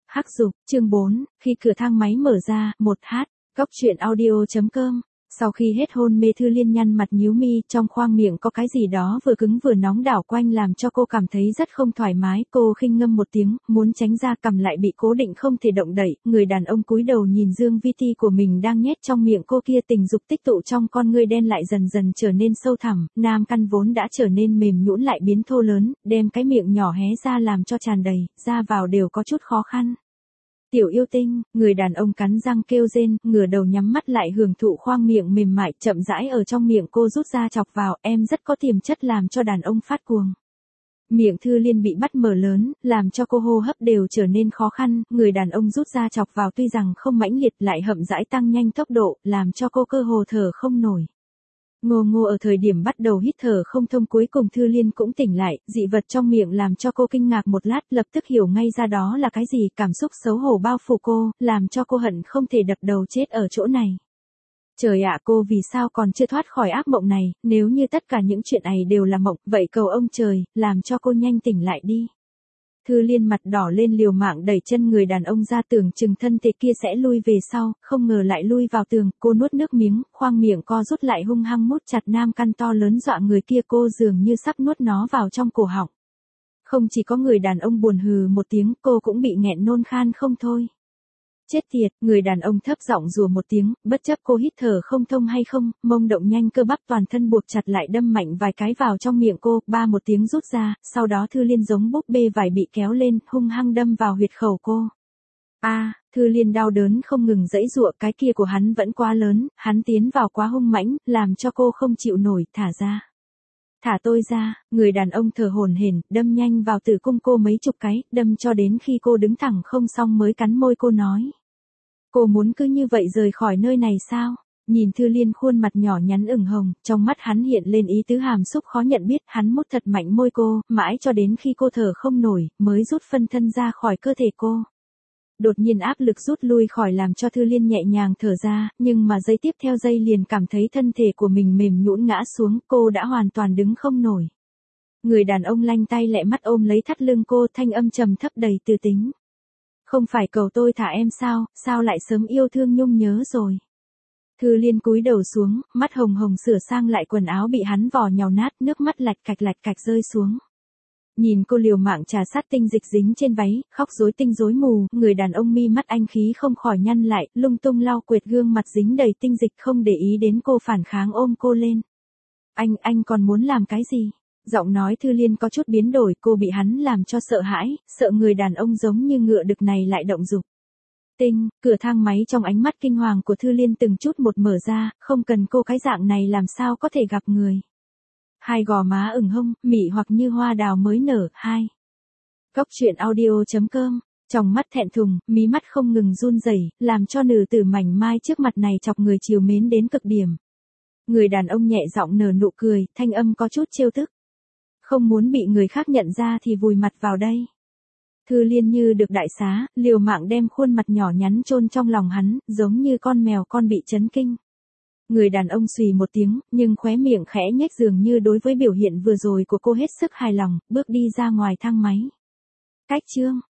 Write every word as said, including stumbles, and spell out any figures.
Hắc Dục, chương bốn, khi cửa thang máy mở ra, một h, Cóc truyện audio chấm com. Sau khi hết hôn mê Thư Liên nhăn mặt nhíu mi, trong khoang miệng có cái gì đó vừa cứng vừa nóng đảo quanh làm cho cô cảm thấy rất không thoải mái. Cô khinh ngâm một tiếng, muốn tránh ra, cầm lại bị cố định không thể động đậy. Người đàn ông cúi đầu nhìn dương vi ti của mình đang nhét trong miệng cô kia, tình dục tích tụ trong con ngươi đen lại dần dần trở nên sâu thẳm. Nam căn vốn đã trở nên mềm nhũn lại biến thô lớn, đem cái miệng nhỏ hé ra làm cho tràn đầy, ra vào đều có chút khó khăn. Tiểu yêu tinh, người đàn ông cắn răng kêu rên, ngửa đầu nhắm mắt lại hưởng thụ khoang miệng mềm mại, chậm rãi ở trong miệng cô rút ra chọc vào, em rất có tiềm chất làm cho đàn ông phát cuồng. Miệng Thư Liên bị bắt mở lớn, làm cho cô hô hấp đều trở nên khó khăn, người đàn ông rút ra chọc vào tuy rằng không mãnh liệt lại hậm rãi tăng nhanh tốc độ, làm cho cô cơ hồ thở không nổi. Ngô Ngô ở thời điểm bắt đầu hít thở không thông, cuối cùng Thư Liên cũng tỉnh lại, dị vật trong miệng làm cho cô kinh ngạc một lát, lập tức hiểu ngay ra đó là cái gì, cảm xúc xấu hổ bao phủ cô, làm cho cô hận không thể đập đầu chết ở chỗ này. Trời ạ, cô vì sao còn chưa thoát khỏi ác mộng này, nếu như tất cả những chuyện này đều là mộng, vậy cầu ông trời, làm cho cô nhanh tỉnh lại đi. Thư Liên mặt đỏ lên liều mạng đẩy chân người đàn ông ra, tưởng chừng thân thể kia sẽ lui về sau, không ngờ lại lui vào tường, cô nuốt nước miếng, khoang miệng co rút lại hung hăng mút chặt nam căn to lớn dọa người kia, cô dường như sắp nuốt nó vào trong cổ họng. Không chỉ có người đàn ông buồn hừ một tiếng, cô cũng bị nghẹn nôn khan không thôi. Chết tiệt, người đàn ông thấp giọng rủa một tiếng, bất chấp cô hít thở không thông hay không, mông động nhanh, cơ bắp toàn thân buộc chặt lại đâm mạnh vài cái vào trong miệng cô, ba một tiếng rút ra, sau đó Thư Liên giống búp bê vải bị kéo lên, hung hăng đâm vào huyệt khẩu cô. A, à, Thư Liên đau đớn không ngừng giãy giụa, cái kia của hắn vẫn quá lớn, hắn tiến vào quá hung mãnh, làm cho cô không chịu nổi, thả ra. Thả tôi ra, người đàn ông thở hổn hển, đâm nhanh vào tử cung cô mấy chục cái, đâm cho đến khi cô đứng thẳng không xong mới cắn môi cô nói. Cô muốn cứ như vậy rời khỏi nơi này sao? Nhìn Thư Liên khuôn mặt nhỏ nhắn ửng hồng, trong mắt hắn hiện lên ý tứ hàm xúc khó nhận biết, hắn mút thật mạnh môi cô, mãi cho đến khi cô thở không nổi, mới rút phân thân ra khỏi cơ thể cô. Đột nhiên áp lực rút lui khỏi làm cho Thư Liên nhẹ nhàng thở ra, nhưng mà giây tiếp theo giây liền cảm thấy thân thể của mình mềm nhũn ngã xuống, cô đã hoàn toàn đứng không nổi. Người đàn ông lanh tay lẹ mắt ôm lấy thắt lưng cô, thanh âm trầm thấp đầy tư tính. Không phải cầu tôi thả em sao, sao lại sớm yêu thương nhung nhớ rồi. Thư Liên cúi đầu xuống, mắt hồng hồng sửa sang lại quần áo bị hắn vò nhào nát, nước mắt lạch cạch lạch cạch rơi xuống. Nhìn cô liều mạng trà sát tinh dịch dính trên váy, khóc rối tinh rối mù, người đàn ông mi mắt anh khí không khỏi nhăn lại, lung tung lau quệt gương mặt dính đầy tinh dịch, không để ý đến cô phản kháng, ôm cô lên. Anh, anh còn muốn làm cái gì? Giọng nói Thư Liên có chút biến đổi, cô bị hắn làm cho sợ hãi, sợ người đàn ông giống như ngựa đực này lại động dục. Tinh, cửa thang máy trong ánh mắt kinh hoàng của Thư Liên từng chút một mở ra, không cần cô cái dạng này làm sao có thể gặp người. Hai gò má ửng hông, mị hoặc như hoa đào mới nở, hai. Cóc truyện audio chấm com, trong mắt thẹn thùng, mí mắt không ngừng run rẩy, làm cho nữ tử mảnh mai trước mặt này chọc người trìu mến đến cực điểm. Người đàn ông nhẹ giọng nở nụ cười, thanh âm có chút trêu tức. Không muốn bị người khác nhận ra thì vùi mặt vào đây. Thư Liên như được đại xá, liều mạng đem khuôn mặt nhỏ nhắn chôn trong lòng hắn, giống như con mèo con bị chấn kinh. Người đàn ông xùy một tiếng, nhưng khóe miệng khẽ nhếch, dường như đối với biểu hiện vừa rồi của cô hết sức hài lòng, bước đi ra ngoài thang máy. Cách chương.